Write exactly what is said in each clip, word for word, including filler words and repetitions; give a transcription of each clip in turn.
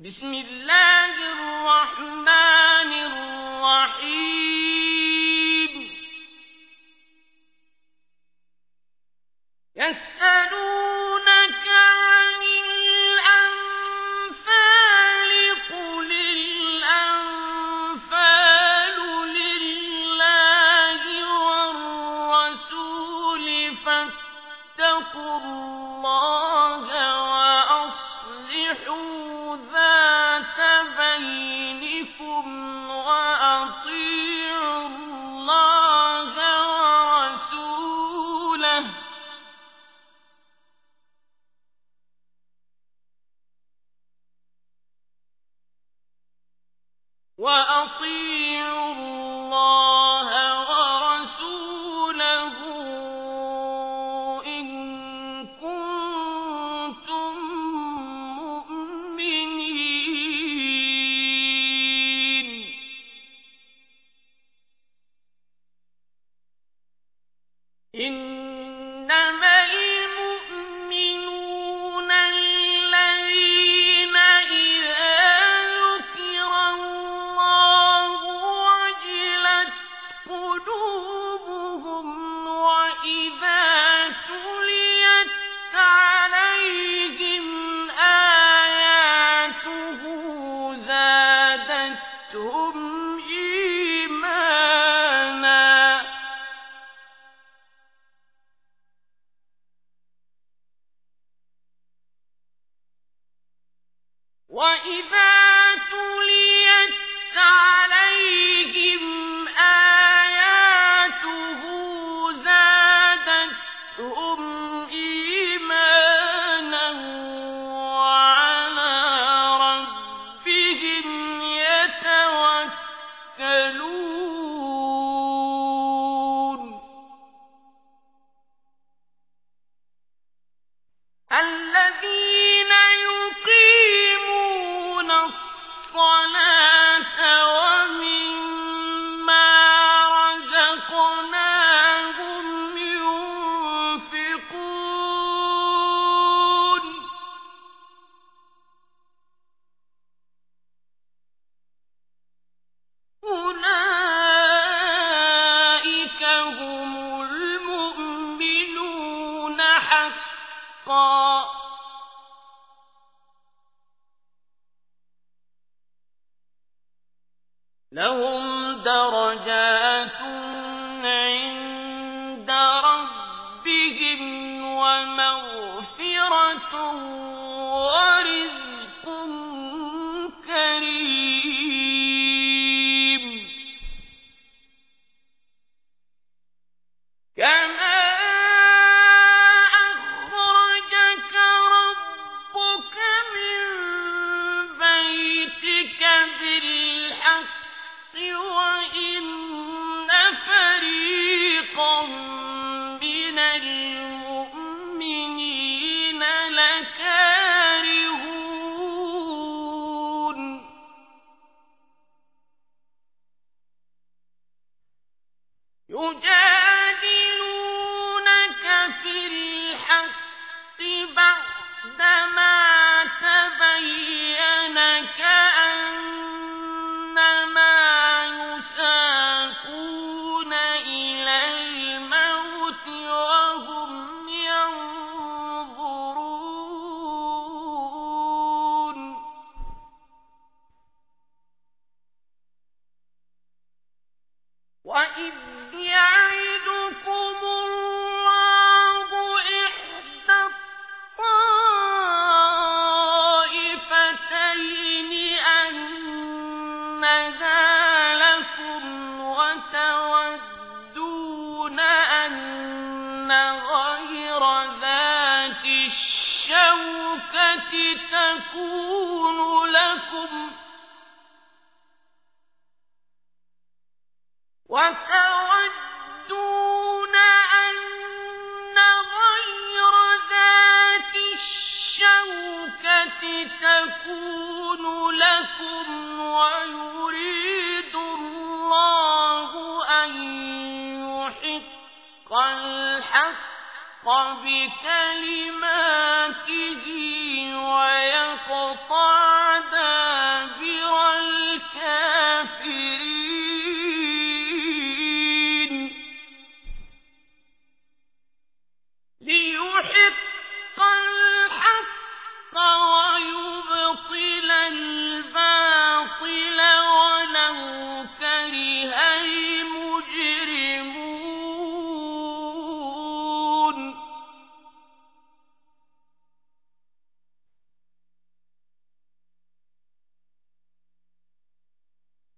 بسم الله الرحمن الرحيم يسألونك عن الأنفال قل الأنفال لله والرسول فاتقوا الله وأصلحوا ذات بينكم وأطيعوا الله ورسوله وأطيعوا الله ورسوله إن كنتم مؤمنين إنما المؤمنون الذين إذا ذكر الله وجلت قلوبهم وإذا تليت عليهم آياته زادتهم إيمانا وإذا تليت عليهم آياته زادتهم إيمانا وعلى ربهم يتوكلون الذين يقيمون الصلاة ومما رزقناهم ينفقون أولئك هم المؤمنون حقا لهم درجات عند ربهم ومغفرة ورزق كريم كما أخرجك ربك من بيتك بالحق وإن فريقا من المؤمنين لكارهون يجادلونك في الحق بعدما تبين كأنما يساقون إلى الموت وهم ينظرون وإذ يعدكم الله إحدى الطائفتين أنها لكم وتودون أن غير ذات الشوكة تكون لكم وتودون أن غير ذات الشوكة تكون لكم ويريد الله أن يحق الحق بكلماته ويقطع دابر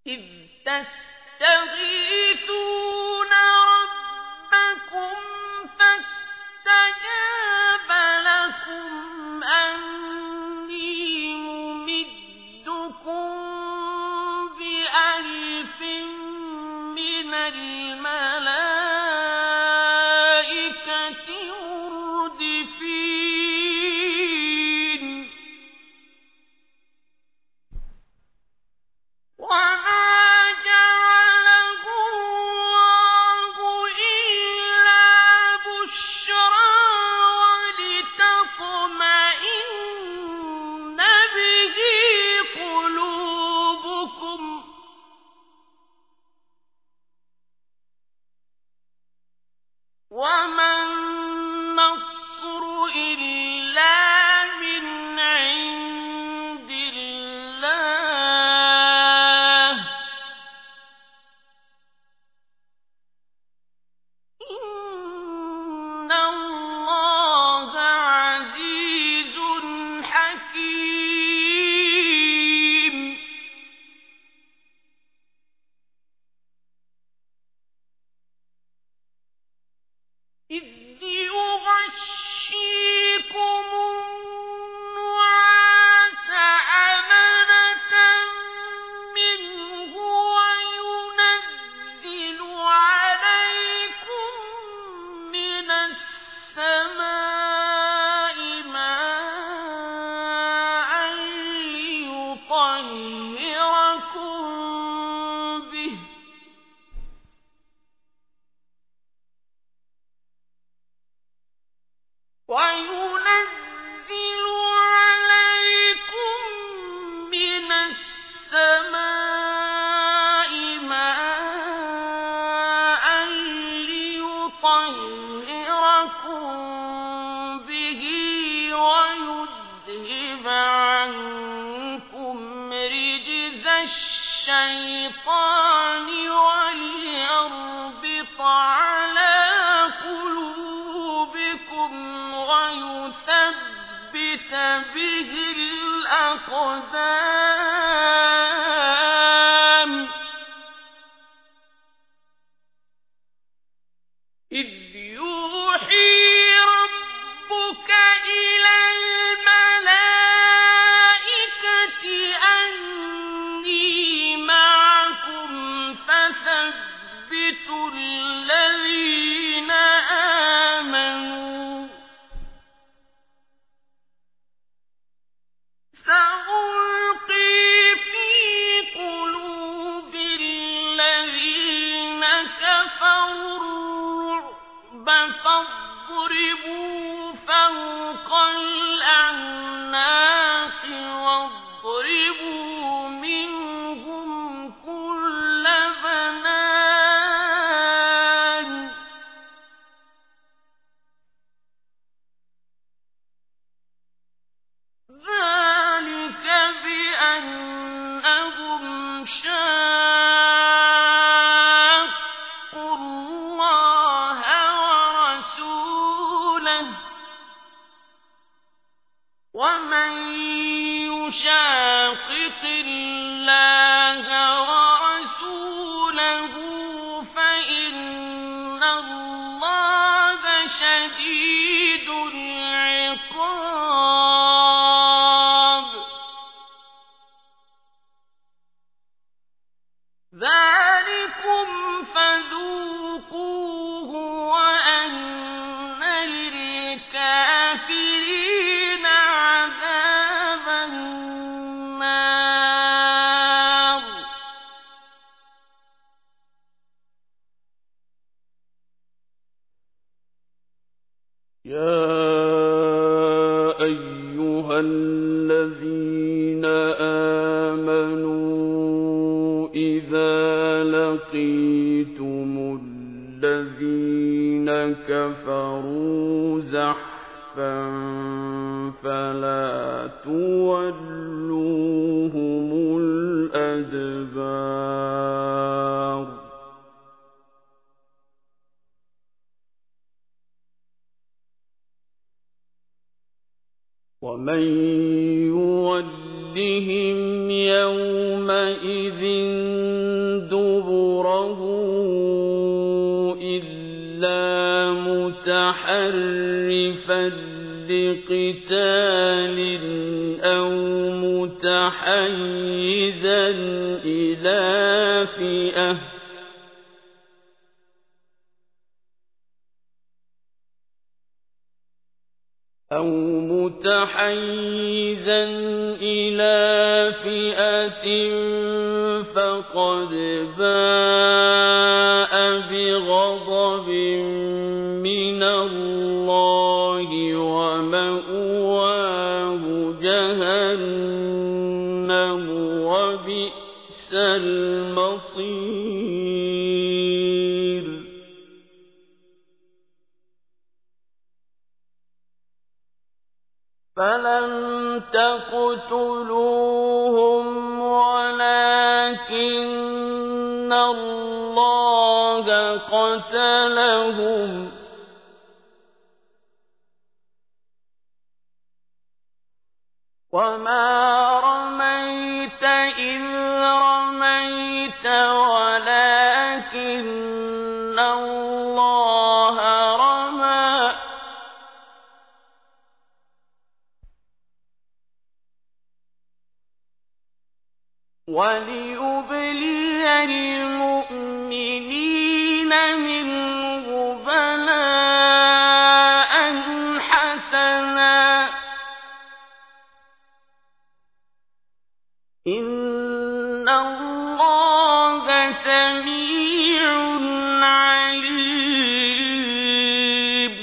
إذ تستغيثون ربكم فاستجاب لكم أني ممدكم بألف من الملائكة مردفين وما جعله الله إلا بشرى ولتطمئن به قلوبكم وما النصر إلا من عند الله إن الله عزيز حكيم إذ يغشيكم النعاس أمنة منه وينزل عليكم من السماء ماء ليطهركم به وينزل عليكم من السماء ماء ليطهركم به ويذهب عنكم رجز الشيطان وليربط على قلوبكم ويثبت به الأقدام إذ يوحي ربك إلى الملائكة أني معكم فثبتوا الذين آمنوا سألقي في قلوب الذين كفروا الرعب فاضربوا فوق الأعناق واضربوا منهم كل بنان ذلك بأنهم شاقوا الله ورسوله ومن يشاقق الله ورسوله فإن الله شديد العقاب ذلكم فذوقوه وأن للكافرين عذاب النار يا أيها الذين آمنوا إذا لقيتم الذين كفروا زحفا فلا تولوهم الأدبار ومن يولهم وجوههم يومئذ دبره إلا متحرفا لقتال أو متحيزا إلى فئة أو متحيزا إلى فئة فقد باء بغضب من الله ومأواه جهنم وبئس المصير. فلم تقتلوهم ولكن الله قتلهم وما رميت إذ رميت ولكن الله رمى وليبلي المؤمنين منه بلاء حسنا إن الله سميع عليم.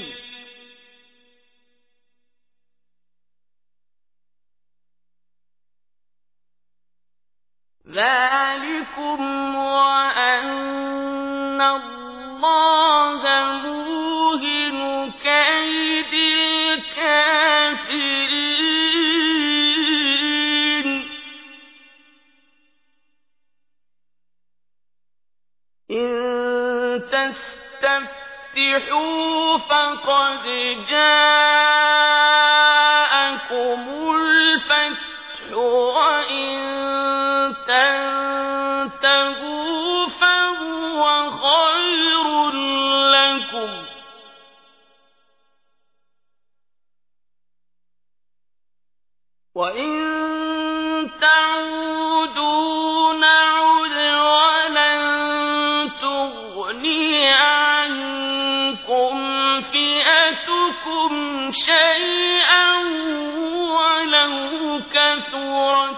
ذلكم وأن الله موهن كيد الكافرين. إن تستفتحوا فقد جاءكم الفتح وإن تنتهوا فهو خير لكم وإن تعودوا نعد ولن تغني عنكم فئتكم شيئا ولو كثرت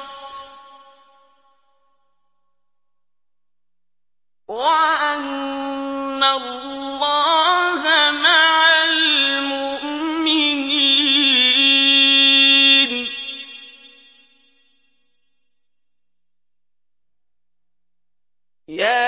وأن الله مع المؤمنين. يا